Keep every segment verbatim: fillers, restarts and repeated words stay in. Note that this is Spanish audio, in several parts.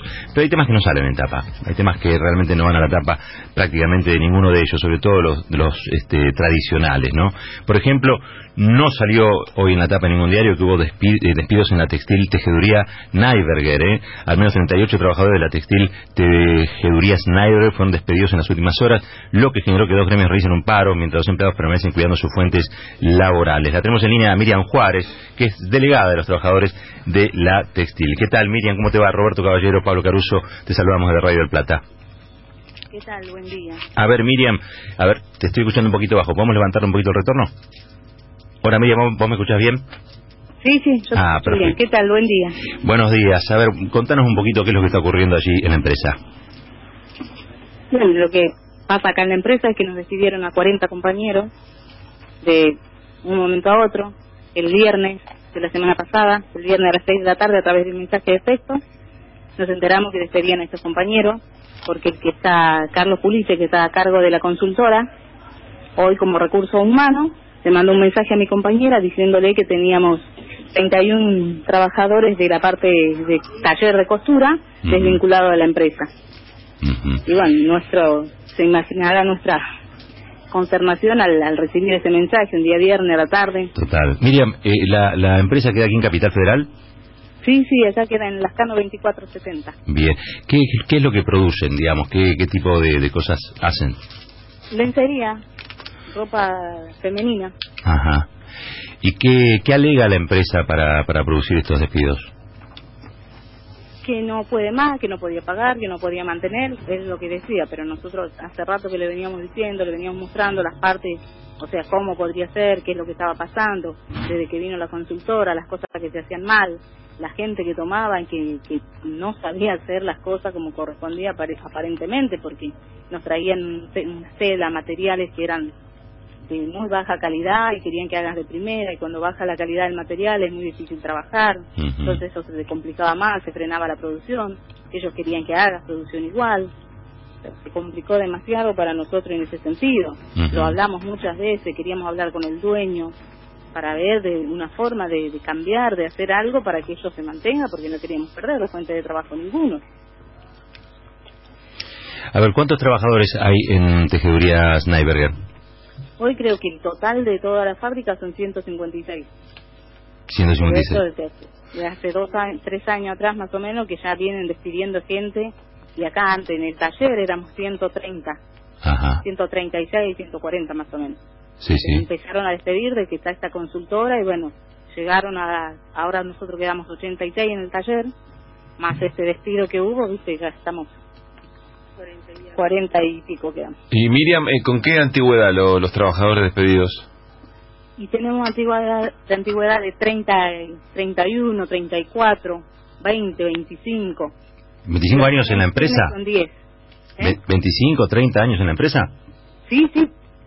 pero hay temas que no salen en tapa, hay temas que realmente no van a la tapa prácticamente de ninguno de ellos, sobre todo los, los este, tradicionales, ¿no? Por ejemplo, no salió hoy en la tapa en ningún diario que hubo despidos, despidos en la textil tejeduría Neiberger, ¿eh? Al menos treinta y ocho trabajadores de la textil tejeduría Neiberger fueron despedidos en las últimas horas, lo que generó que dos gremios realicen un paro mientras los empleados permanecen cuidando sus fuentes laborales. La tenemos en línea a Miriam Juárez, que es delegada de los trabajadores de la textil. ¿Qué tal, Miriam? ¿Cómo te va? Roberto Caballero, Pablo Caruso, te saludamos de Radio del Plata. ¿Qué tal? Buen día. A ver, Miriam, a ver, te estoy escuchando un poquito bajo. ¿Podemos levantar un poquito el retorno? Hola, Miriam, ¿vos, vos me escuchás bien? Sí, sí, yo ah, estoy bien. ¿Qué tal? Buen día. Buenos días. A ver, contanos un poquito qué es lo que está ocurriendo allí en la empresa. Bueno, lo que pasa acá en la empresa es que nos despidieron a cuarenta compañeros de un momento a otro, el viernes de la semana pasada, el viernes a las seis de la tarde a través de un mensaje de texto, nos enteramos que despedían a estos compañeros, porque el que está, Carlos Pulice, que está a cargo de la consultora, hoy como recurso humano, le mandó un mensaje a mi compañera diciéndole que teníamos treinta y uno trabajadores de la parte de taller de costura uh-huh. desvinculados de la empresa. Uh-huh. Y bueno, nuestro, se imaginará nuestra consternación al, al recibir ese mensaje un día viernes a la tarde. Total. Miriam, eh, ¿la, ¿la empresa queda aquí en Capital Federal? Sí, sí, allá queda en Lascano veinticuatro setenta. Bien. ¿Qué, qué es lo que producen, digamos? ¿Qué, qué tipo de, de cosas hacen? Lencería, ropa femenina. Ajá. ¿Y qué, qué alega la empresa para, para producir estos despidos? Que no puede más, que no podía pagar, que no podía mantener, es lo que decía, pero nosotros hace rato que le veníamos diciendo, le veníamos mostrando las partes, o sea, cómo podría ser, qué es lo que estaba pasando, desde que vino la consultora, las cosas que se hacían mal, la gente que tomaba, que, que no sabía hacer las cosas como correspondía aparentemente, porque nos traían una seda, materiales que eran de muy baja calidad y querían que hagas de primera, y cuando baja la calidad del material es muy difícil trabajar, uh-huh. entonces eso se complicaba más, se frenaba la producción, ellos querían que hagas producción igual, se complicó demasiado para nosotros en ese sentido, uh-huh. lo hablamos muchas veces, queríamos hablar con el dueño para ver de una forma de, de cambiar, de hacer algo para que ellos se mantengan, porque no queríamos perder la fuente de trabajo ninguno. A ver, ¿cuántos trabajadores hay en Tejedurías Neiberger? Hoy creo que el total de toda la fábrica son ciento cincuenta y seis. ciento cincuenta y seis. Desde, desde hace dos años, tres años atrás más o menos que ya vienen despidiendo gente, y acá antes en el taller éramos ciento treinta. Ajá. ciento treinta y seis, ciento cuarenta más o menos. Sí, sí. Empezaron a despedir de que está esta consultora y bueno, llegaron a, ahora nosotros quedamos ochenta y seis en el taller, más este despido que hubo, viste, ya estamos cuarenta y pico quedamos. Y Miriam, eh, ¿con qué antigüedad lo, los trabajadores despedidos? Y tenemos antigüedad de antigüedad de treinta, treinta y uno, treinta y cuatro, veinte, veinticinco. ¿veinticinco años en la empresa? Son diez. ¿Eh? ¿veinticinco, treinta años en la empresa? Sí, sí.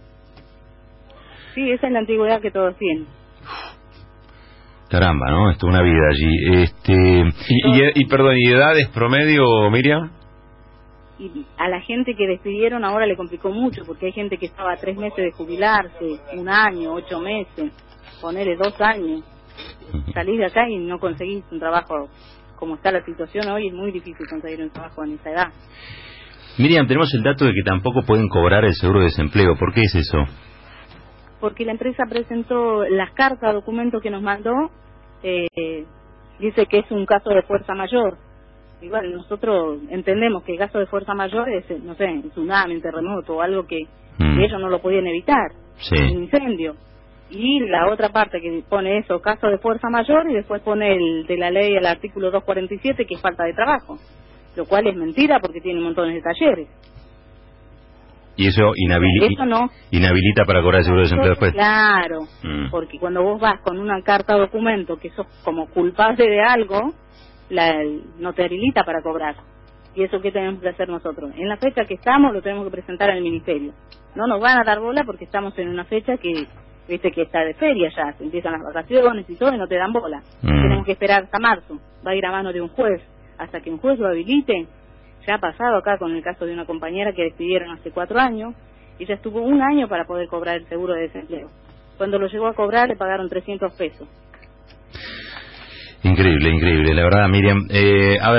Sí, esa es la antigüedad que todos tienen. Caramba, ¿no? Esto es una vida allí. Este... Y, y, y perdón, ¿y edades promedio, Miriam? Y a la gente que despidieron ahora le complicó mucho, porque hay gente que estaba a tres meses de jubilarse, un año, ocho meses, ponerle dos años. Salís de acá y no conseguís un trabajo. Como está la situación hoy, es muy difícil conseguir un trabajo en esa edad. Miriam, tenemos el dato de que tampoco pueden cobrar el seguro de desempleo. ¿Por qué es eso? Porque la empresa presentó las cartas, documentos que nos mandó, eh, dice que es un caso de fuerza mayor. Igual nosotros entendemos que el caso de fuerza mayor es, no sé, un tsunami, un terremoto o algo que, mm. que ellos no lo podían evitar, sí. un incendio. Y la otra parte que pone eso, caso de fuerza mayor, y después pone el de la ley, el artículo doscientos cuarenta y siete, que es falta de trabajo, lo cual es mentira porque tiene montones de talleres. ¿Y eso inhabilita, eso no, inhabilita para cobrar el seguro de desempleo después? Claro, mm. porque cuando vos vas con una carta documento que sos como culpable de algo, la, no te habilita para cobrar. ¿Y eso qué tenemos que hacer nosotros? En la fecha que estamos lo tenemos que presentar al ministerio. No nos van a dar bola porque estamos en una fecha que, viste, que está de feria ya, se empiezan las vacaciones y todo y no te dan bola. Mm. Tenemos que esperar hasta marzo, va a ir a mano de un juez, hasta que un juez lo habilite. Ya ha pasado acá con el caso de una compañera que despidieron hace cuatro años, ella estuvo un año para poder cobrar el seguro de desempleo. Cuando lo llegó a cobrar le pagaron trescientos pesos. Increíble, increíble, la verdad, Miriam. Eh, a ver,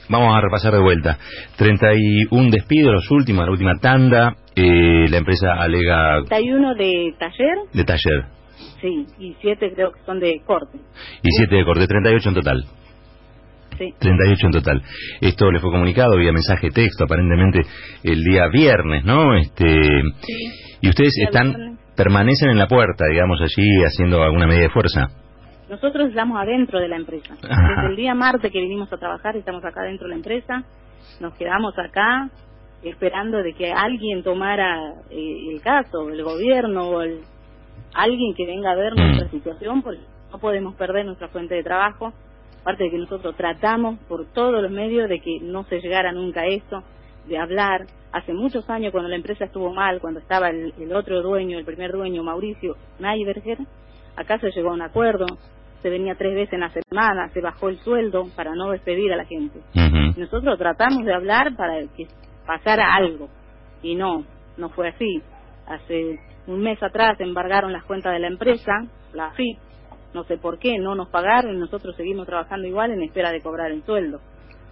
vamos a repasar de vuelta. treinta y uno despidos, los últimos, la última tanda. Eh, la empresa alega... treinta y uno de taller. De taller. Sí, y siete creo que son de corte. Y siete de corte, treinta y ocho en total. Sí. treinta y ocho en total. Esto le fue comunicado vía mensaje de texto, aparentemente el día viernes, ¿no? Este, Sí. Y ustedes El están, viernes. permanecen en la puerta, digamos, allí haciendo alguna medida de fuerza. Nosotros estamos adentro de la empresa. Ajá. Desde el día martes que vinimos a trabajar, estamos acá dentro de la empresa. Nos quedamos acá esperando de que alguien tomara eh, el caso, el gobierno o el, alguien que venga a ver Mm. nuestra situación, porque no podemos perder nuestra fuente de trabajo. Aparte de que nosotros tratamos por todos los medios de que no se llegara nunca a eso, de hablar. Hace muchos años, cuando la empresa estuvo mal, cuando estaba el, el otro dueño, el primer dueño, Mauricio Neiberger, acá se llegó a un acuerdo. Se venía tres veces en la semana, se bajó el sueldo para no despedir a la gente. Ujú. Nosotros tratamos de hablar para que pasara algo, y no, no fue así. Hace un mes atrás embargaron las cuentas de la empresa, la A F I P, no sé por qué, no nos pagaron y nosotros seguimos trabajando igual en espera de cobrar el sueldo.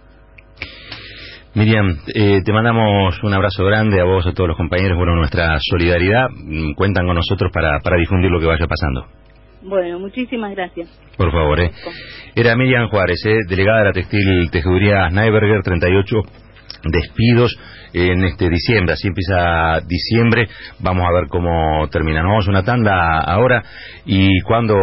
Miriam, eh, te mandamos un abrazo grande a vos, a todos los compañeros, bueno, nuestra solidaridad. Mm, Cuentan con nosotros para, para difundir lo que vaya pasando. Bueno, muchísimas gracias. Por favor, eh. Era Miriam Juárez, eh, delegada de la textil tejeduría Neiberger, treinta y ocho despidos en este diciembre. Así empieza diciembre. Vamos a ver cómo termina. Nos vamos a una tanda ahora y cuando